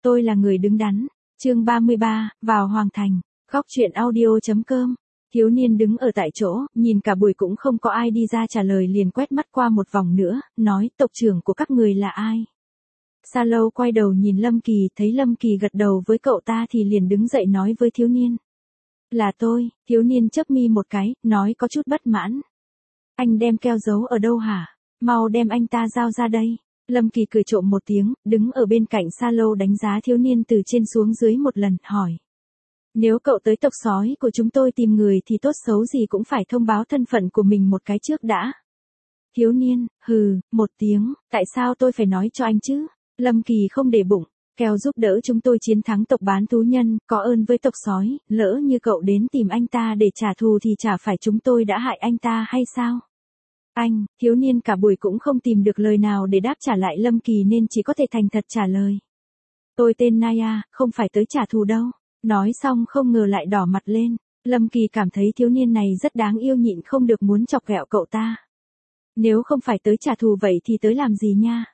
Tôi là người đứng đắn. Chương 33, vào Hoàng Thành. Góc truyện audio.com. Thiếu niên đứng ở tại chỗ, nhìn cả buổi cũng không có ai đi ra trả lời, liền quét mắt qua một vòng nữa, nói tộc trưởng của các người là ai? Sa Lâu quay đầu nhìn Lâm Kỳ, thấy Lâm Kỳ gật đầu với cậu ta thì liền đứng dậy nói với thiếu niên. Là tôi. Thiếu niên chớp mi một cái, nói có chút bất mãn. Anh đem keo giấu ở đâu hả? Mau đem anh ta giao ra đây. Lâm Kỳ cười trộm một tiếng, đứng ở bên cạnh Sa Lâu đánh giá thiếu niên từ trên xuống dưới một lần, hỏi. Nếu cậu tới tộc sói của chúng tôi tìm người thì tốt xấu gì cũng phải thông báo thân phận của mình một cái trước đã. Thiếu niên, hừ, một tiếng, tại sao tôi phải nói cho anh chứ? Lâm Kỳ không để bụng, keo giúp đỡ chúng tôi chiến thắng tộc bán thú nhân, có ơn với tộc sói, lỡ như cậu đến tìm anh ta để trả thù thì chả phải chúng tôi đã hại anh ta hay sao? Anh, thiếu niên cả buổi cũng không tìm được lời nào để đáp trả lại Lâm Kỳ nên chỉ có thể thành thật trả lời. Tôi tên Naya, không phải tới trả thù đâu. Nói xong không ngờ lại đỏ mặt lên. Lâm Kỳ cảm thấy thiếu niên này rất đáng yêu, nhịn không được muốn chọc ghẹo cậu ta. Nếu không phải tới trả thù vậy thì tới làm gì nha?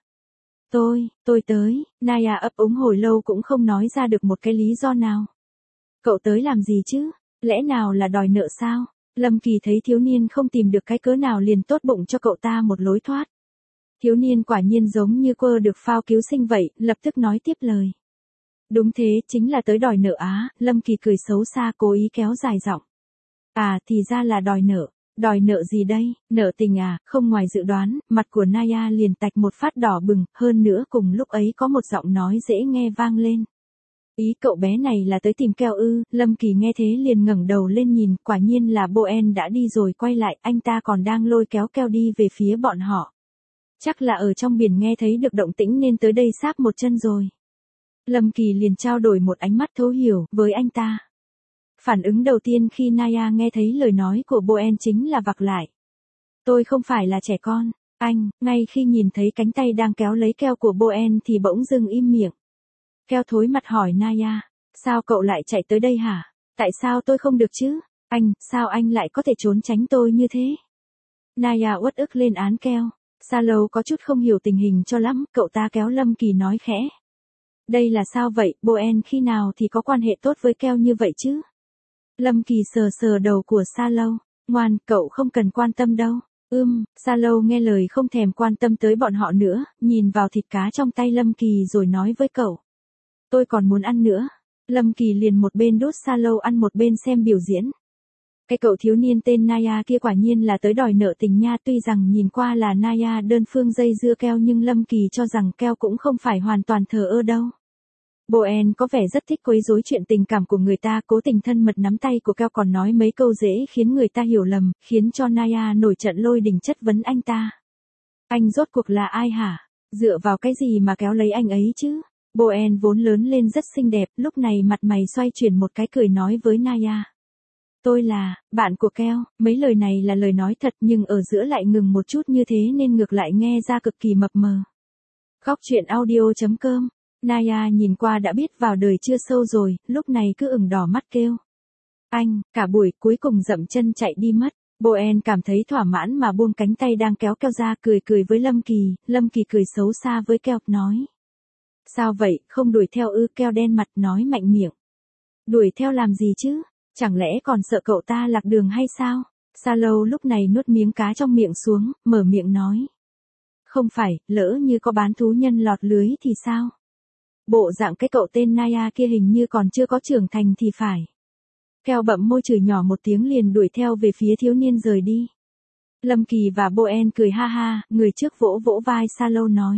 Tôi tới. Naya ấp úng hồi lâu cũng không nói ra được một cái lý do nào. Cậu tới làm gì chứ? Lẽ nào là đòi nợ sao? Lâm Kỳ thấy thiếu niên không tìm được cái cớ nào liền tốt bụng cho cậu ta một lối thoát. Thiếu niên quả nhiên giống như quơ được phao cứu sinh vậy, lập tức nói tiếp lời. Đúng thế, chính là tới đòi nợ á. Lâm Kỳ cười xấu xa cố ý kéo dài giọng. À thì ra là đòi nợ. Đòi nợ gì đây? Nợ tình à? Không ngoài dự đoán, mặt của Naya liền tạch một phát đỏ bừng, hơn nữa cùng lúc ấy có một giọng nói dễ nghe vang lên. Ý cậu bé này là tới tìm keo ư? Lâm Kỳ nghe thế liền ngẩng đầu lên nhìn, quả nhiên là Boen đã đi rồi quay lại, anh ta còn đang lôi kéo keo đi về phía bọn họ. Chắc là ở trong biển nghe thấy được động tĩnh nên tới đây sáp một chân rồi. Lâm Kỳ liền trao đổi một ánh mắt thấu hiểu với anh ta. Phản ứng đầu tiên khi Naya nghe thấy lời nói của Boen chính là vặc lại. Tôi không phải là trẻ con, anh. Ngay khi nhìn thấy cánh tay đang kéo lấy keo của Boen thì bỗng dưng im miệng. Keo thối mặt hỏi Naya, sao cậu lại chạy tới đây hả? Tại sao tôi không được chứ? Anh, sao anh lại có thể trốn tránh tôi như thế? Naya uất ức lên án keo. Sa Lâu có chút không hiểu tình hình cho lắm, cậu ta kéo Lâm Kỳ nói khẽ. Đây là sao vậy, Boen khi nào thì có quan hệ tốt với keo như vậy chứ? Lâm Kỳ sờ sờ đầu của Sa Lâu. Ngoan, cậu không cần quan tâm đâu. Sa Lâu nghe lời không thèm quan tâm tới bọn họ nữa, nhìn vào thịt cá trong tay Lâm Kỳ rồi nói với cậu. Tôi còn muốn ăn nữa. Lâm Kỳ liền một bên đút Sa Lâu ăn một bên xem biểu diễn. Cái cậu thiếu niên tên Naya kia quả nhiên là tới đòi nợ tình nha, tuy rằng nhìn qua là Naya đơn phương dây dưa keo nhưng Lâm Kỳ cho rằng keo cũng không phải hoàn toàn thờ ơ đâu. Boen có vẻ rất thích quấy rối chuyện tình cảm của người ta, cố tình thân mật nắm tay của keo còn nói mấy câu dễ khiến người ta hiểu lầm, khiến cho Naya nổi trận lôi đình chất vấn anh ta. Anh rốt cuộc là ai hả? Dựa vào cái gì mà kéo lấy anh ấy chứ? Boen vốn lớn lên rất xinh đẹp, lúc này mặt mày xoay chuyển một cái cười nói với Naya. Tôi là bạn của keo. Mấy lời này là lời nói thật nhưng ở giữa lại ngừng một chút như thế nên ngược lại nghe ra cực kỳ mập mờ. Góc truyện audio.com. Naya nhìn qua đã biết vào đời chưa sâu rồi, lúc này cứ ửng đỏ mắt kêu. Anh, cả buổi cuối cùng dậm chân chạy đi mất. Boen cảm thấy thỏa mãn mà buông cánh tay đang kéo keo ra, cười cười với Lâm Kỳ. Lâm Kỳ cười xấu xa với keo, nói. Sao vậy, không đuổi theo ư? Keo đen mặt nói mạnh miệng. Đuổi theo làm gì chứ? Chẳng lẽ còn sợ cậu ta lạc đường hay sao? Sa Lâu lúc này nuốt miếng cá trong miệng xuống, mở miệng nói. Không phải, lỡ như có bán thú nhân lọt lưới thì sao? Bộ dạng cái cậu tên Naya kia hình như còn chưa có trưởng thành thì phải. Keo bậm môi chửi nhỏ một tiếng liền đuổi theo về phía thiếu niên rời đi. Lâm Kỳ và Boen cười ha ha, người trước vỗ vỗ vai Sa Lâu nói.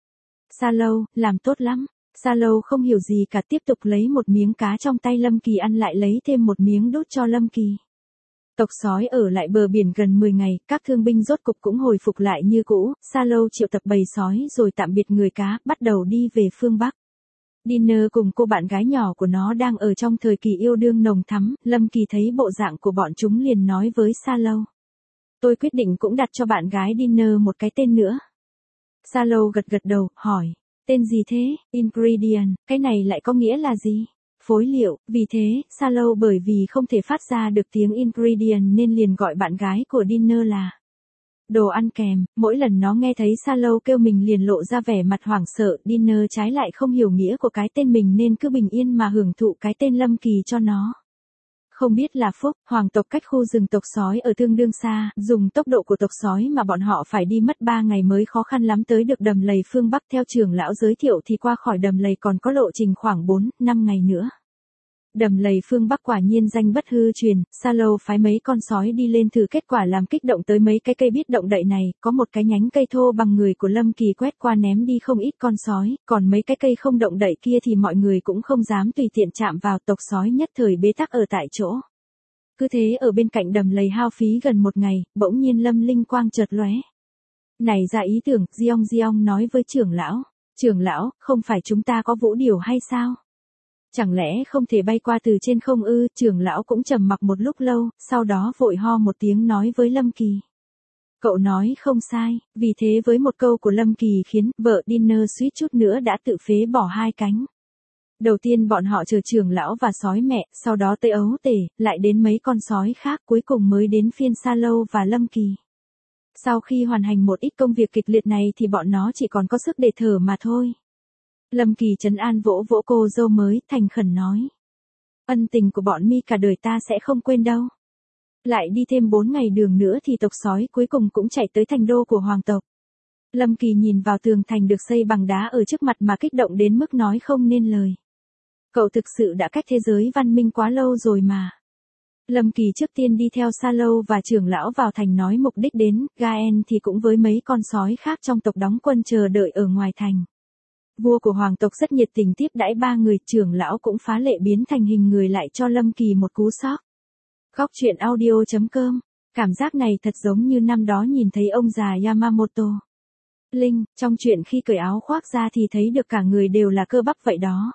Sa Lâu, làm tốt lắm. Sa Lâu không hiểu gì cả, tiếp tục lấy một miếng cá trong tay Lâm Kỳ ăn, lại lấy thêm một miếng đút cho Lâm Kỳ. Tộc sói ở lại bờ biển gần 10 ngày, các thương binh rốt cục cũng hồi phục lại như cũ. Sa Lâu triệu tập bầy sói rồi tạm biệt người cá, bắt đầu đi về phương Bắc. Dinner cùng cô bạn gái nhỏ của nó đang ở trong thời kỳ yêu đương nồng thắm. Lâm Kỳ thấy bộ dạng của bọn chúng liền nói với Sa Lâu. Tôi quyết định cũng đặt cho bạn gái Dinner một cái tên nữa. Sa Lâu gật gật đầu, hỏi. Tên gì thế? Ingredient, cái này lại có nghĩa là gì? Phối liệu. Vì thế, Sa Lâu bởi vì không thể phát ra được tiếng ingredient nên liền gọi bạn gái của Dinner là đồ ăn kèm, mỗi lần nó nghe thấy Salo kêu mình liền lộ ra vẻ mặt hoảng sợ, Dinner trái lại không hiểu nghĩa của cái tên mình nên cứ bình yên mà hưởng thụ cái tên Lâm Kỳ cho nó. Không biết là phúc, hoàng tộc cách khu rừng tộc sói ở tương đương xa, dùng tốc độ của tộc sói mà bọn họ phải đi mất 3 ngày mới khó khăn lắm tới được đầm lầy phương Bắc. Theo trưởng lão giới thiệu thì qua khỏi đầm lầy còn có lộ trình khoảng 4-5 ngày nữa. Đầm lầy phương Bắc quả nhiên danh bất hư truyền, Salo phái mấy con sói đi lên thử, kết quả làm kích động tới mấy cái cây biết động đậy này, có một cái nhánh cây thô bằng người của Lâm Kỳ quét qua ném đi không ít con sói, còn mấy cái cây không động đậy kia thì mọi người cũng không dám tùy tiện chạm vào, tộc sói nhất thời bế tắc ở tại chỗ. Cứ thế ở bên cạnh đầm lầy hao phí gần một ngày, bỗng nhiên Lâm linh quang chợt lóe. Này ra ý tưởng, Giong nói với trưởng lão, không phải chúng ta có vũ điểu hay sao? Chẳng lẽ không thể bay qua từ trên không ư? Trưởng lão cũng trầm mặc một lúc lâu, sau đó vội ho một tiếng nói với Lâm Kỳ. Cậu nói không sai, vì thế với một câu của Lâm Kỳ khiến vợ Dinner suýt chút nữa đã tự phế bỏ hai cánh. Đầu tiên bọn họ chờ trưởng lão và sói mẹ, sau đó tới ấu tể, lại đến mấy con sói khác, cuối cùng mới đến phiên Salo và Lâm Kỳ. Sau khi hoàn thành một ít công việc kịch liệt này thì bọn nó chỉ còn có sức để thở mà thôi. Lâm Kỳ trấn an vỗ vỗ cô dâu mới, thành khẩn nói. Ân tình của bọn mi cả đời ta sẽ không quên đâu. Lại đi thêm 4 ngày đường nữa thì tộc sói cuối cùng cũng chạy tới thành đô của hoàng tộc. Lâm Kỳ nhìn vào tường thành được xây bằng đá ở trước mặt mà kích động đến mức nói không nên lời. Cậu thực sự đã cách thế giới văn minh quá lâu rồi mà. Lâm Kỳ trước tiên đi theo Salo và trưởng lão vào thành nói mục đích đến, Gaen thì cũng với mấy con sói khác trong tộc đóng quân chờ đợi ở ngoài thành. Vua của hoàng tộc rất nhiệt tình tiếp đãi ba người, trưởng lão cũng phá lệ biến thành hình người lại cho Lâm Kỳ một cú sốc. Khóc chuyện audio.com, cảm giác này thật giống như năm đó nhìn thấy ông già Yamamoto. Linh, trong chuyện khi cởi áo khoác ra thì thấy được cả người đều là cơ bắp vậy đó.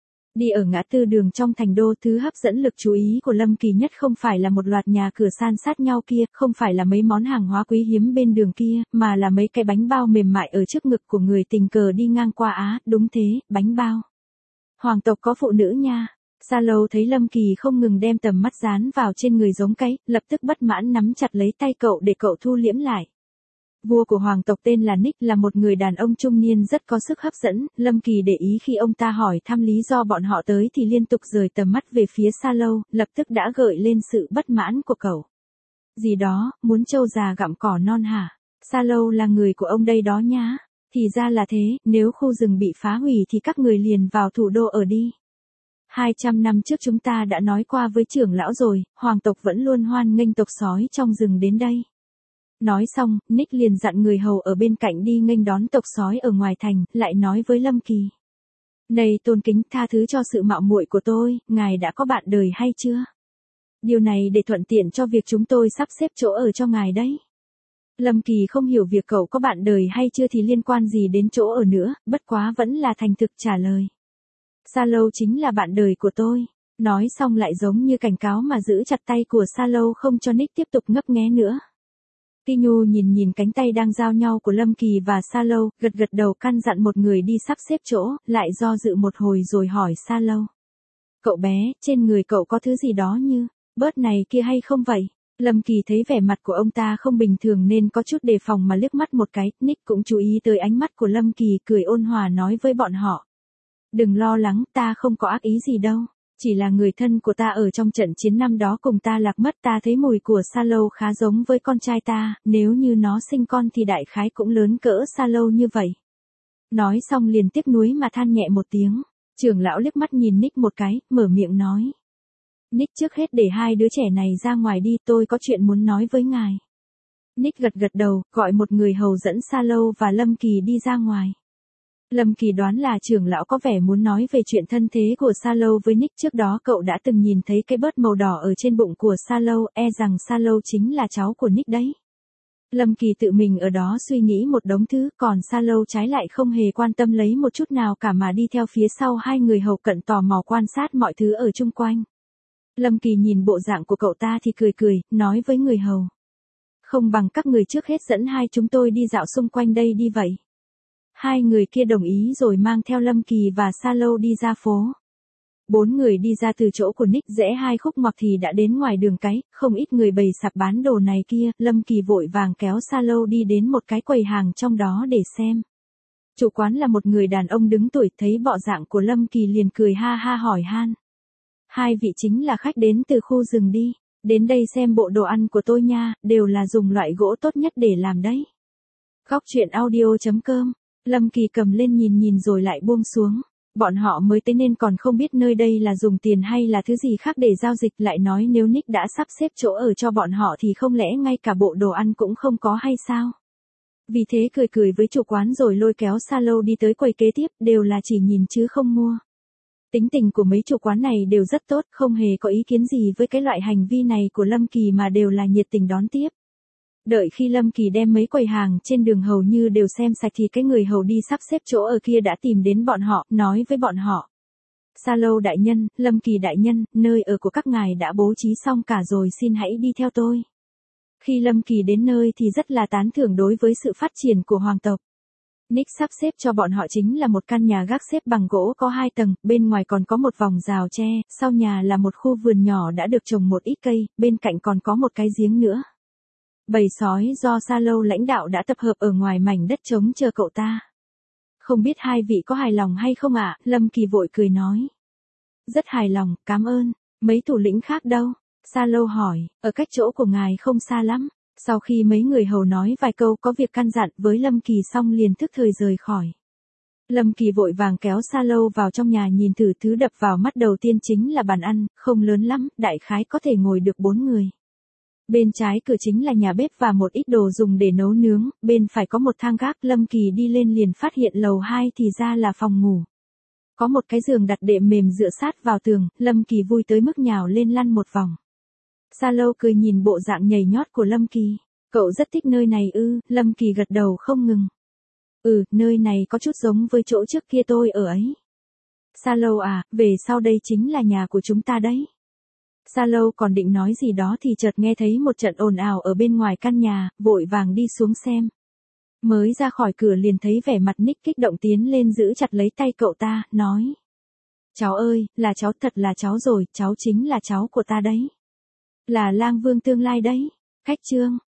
Đi ở ngã tư đường trong thành đô, thứ hấp dẫn lực chú ý của Lâm Kỳ nhất không phải là một loạt nhà cửa san sát nhau kia, không phải là mấy món hàng hóa quý hiếm bên đường kia, mà là mấy cái bánh bao mềm mại ở trước ngực của người tình cờ đi ngang qua. Đúng thế, bánh bao. Hoàng tộc có phụ nữ nha. Salo thấy Lâm Kỳ không ngừng đem tầm mắt dán vào trên người giống cái, lập tức bất mãn nắm chặt lấy tay cậu để cậu thu liễm lại. Vua của hoàng tộc tên là Nick, là một người đàn ông trung niên rất có sức hấp dẫn. Lâm Kỳ để ý khi ông ta hỏi thăm lý do bọn họ tới thì liên tục rời tầm mắt về phía Salo, lập tức đã gợi lên sự bất mãn của cậu. Gì đó, muốn trâu già gặm cỏ non hả? Salo là người của ông đây đó nhá. Thì ra là thế, nếu khu rừng bị phá hủy thì các người liền vào thủ đô ở đi. 200 năm trước chúng ta đã nói qua với trưởng lão rồi, hoàng tộc vẫn luôn hoan nghênh tộc sói trong rừng đến đây. Nói xong, Nick liền dặn người hầu ở bên cạnh đi nghênh đón tộc sói ở ngoài thành, lại nói với Lâm Kỳ. Này tôn kính, tha thứ cho sự mạo muội của tôi, ngài đã có bạn đời hay chưa? Điều này để thuận tiện cho việc chúng tôi sắp xếp chỗ ở cho ngài đấy. Lâm Kỳ không hiểu việc cậu có bạn đời hay chưa thì liên quan gì đến chỗ ở nữa, bất quá vẫn là thành thực trả lời. Salo chính là bạn đời của tôi. Nói xong lại giống như cảnh cáo mà giữ chặt tay của Salo không cho Nick tiếp tục ngấp nghé nữa. Kinyu nhìn cánh tay đang giao nhau của Lâm Kỳ và Salo, gật đầu căn dặn một người đi sắp xếp chỗ, lại do dự một hồi rồi hỏi Salo. Cậu bé, trên người cậu có thứ gì đó như, bớt này kia hay không vậy? Lâm Kỳ thấy vẻ mặt của ông ta không bình thường nên có chút đề phòng mà liếc mắt một cái, Nick cũng chú ý tới ánh mắt của Lâm Kỳ, cười ôn hòa nói với bọn họ. Đừng lo lắng, ta không có ác ý gì đâu. Chỉ là người thân của ta ở trong trận chiến năm đó cùng ta lạc mất, ta thấy mùi của Salo khá giống với con trai ta, nếu như nó sinh con thì đại khái cũng lớn cỡ Salo như vậy. Nói xong liền tiếc nuối mà than nhẹ một tiếng, trưởng lão liếc mắt nhìn Nick một cái, mở miệng nói. Nick, trước hết để hai đứa trẻ này ra ngoài đi, tôi có chuyện muốn nói với ngài. Nick gật đầu, gọi một người hầu dẫn Salo và Lâm Kỳ đi ra ngoài. Lâm Kỳ đoán là trưởng lão có vẻ muốn nói về chuyện thân thế của Salo với Nick, trước đó cậu đã từng nhìn thấy cái bớt màu đỏ ở trên bụng của Salo, rằng Salo chính là cháu của Nick đấy. Lâm Kỳ tự mình ở đó suy nghĩ một đống thứ, còn Salo trái lại không hề quan tâm lấy một chút nào cả mà đi theo phía sau hai người hầu cận tò mò quan sát mọi thứ ở chung quanh. Lâm Kỳ nhìn bộ dạng của cậu ta thì cười, nói với người hầu. Không bằng các người trước hết dẫn hai chúng tôi đi dạo xung quanh đây đi vậy. Hai người kia đồng ý rồi mang theo Lâm Kỳ và Salo đi ra phố. 4 người đi ra từ chỗ của Nick rẽ 2 khúc ngoặc thì đã đến ngoài đường cái, không ít người bày sạp bán đồ này kia, Lâm Kỳ vội vàng kéo Sa-lâu đi đến một cái quầy hàng trong đó để xem. Chủ quán là một người đàn ông đứng tuổi, thấy bộ dạng của Lâm Kỳ liền cười ha ha hỏi han. Hai vị chính là khách đến từ khu rừng đi, đến đây xem bộ đồ ăn của tôi nha, đều là dùng loại gỗ tốt nhất để làm đấy. Góc truyện audio.com, Lâm Kỳ cầm lên nhìn nhìn rồi lại buông xuống. Bọn họ mới tới nên còn không biết nơi đây là dùng tiền hay là thứ gì khác để giao dịch, lại nói nếu Nick đã sắp xếp chỗ ở cho bọn họ thì không lẽ ngay cả bộ đồ ăn cũng không có hay sao? Vì thế cười cười với chủ quán rồi lôi kéo Sa-lâu đi tới quầy kế tiếp, đều là chỉ nhìn chứ không mua. Tính tình của mấy chủ quán này đều rất tốt, không hề có ý kiến gì với cái loại hành vi này của Lâm Kỳ mà đều là nhiệt tình đón tiếp. Đợi khi Lâm Kỳ đem mấy quầy hàng trên đường hầu như đều xem sạch thì cái người hầu đi sắp xếp chỗ ở kia đã tìm đến bọn họ, nói với bọn họ. Sa-lâu đại nhân, Lâm Kỳ đại nhân, nơi ở của các ngài đã bố trí xong cả rồi, xin hãy đi theo tôi. Khi Lâm Kỳ đến nơi thì rất là tán thưởng đối với sự phát triển của hoàng tộc. Nick sắp xếp cho bọn họ chính là một căn nhà gác xếp bằng gỗ có 2 tầng, bên ngoài còn có một vòng rào tre, sau nhà là một khu vườn nhỏ đã được trồng một ít cây, bên cạnh còn có một cái giếng nữa. Bầy sói do Sa-lâu lãnh đạo đã tập hợp ở ngoài mảnh đất trống chờ cậu ta. Không biết hai vị có hài lòng hay không ạ? Lâm Kỳ vội cười nói. Rất hài lòng, cảm ơn. Mấy thủ lĩnh khác đâu? Sa-lâu hỏi, ở cách chỗ của ngài không xa lắm. Sau khi mấy người hầu nói vài câu có việc căn dặn với Lâm Kỳ xong liền thức thời rời khỏi. Lâm Kỳ vội vàng kéo Sa-lâu vào trong nhà nhìn thử, thứ đập vào mắt đầu tiên chính là bàn ăn, không lớn lắm, đại khái có thể ngồi được 4 người. Bên trái cửa chính là nhà bếp và một ít đồ dùng để nấu nướng, bên phải có một thang gác. Lâm Kỳ đi lên liền phát hiện lầu 2 thì ra là phòng ngủ. Có một cái giường đặt đệm mềm dựa sát vào tường, Lâm Kỳ vui tới mức nhào lên lăn một vòng. Sa-lâu cười nhìn bộ dạng nhảy nhót của Lâm Kỳ. Cậu rất thích nơi này ư? Lâm Kỳ gật đầu không ngừng. Nơi này có chút giống với chỗ trước kia tôi ở ấy. Sa-lâu à, về sau đây chính là nhà của chúng ta đấy. Sa-lâu còn định nói gì đó thì chợt nghe thấy một trận ồn ào ở bên ngoài căn nhà, vội vàng đi xuống xem. Mới ra khỏi cửa liền thấy vẻ mặt Nick kích động tiến lên giữ chặt lấy tay cậu ta, nói. Cháu ơi, là cháu, thật là cháu rồi, cháu chính là cháu của ta đấy. Là lang vương tương lai đấy. Khách trương.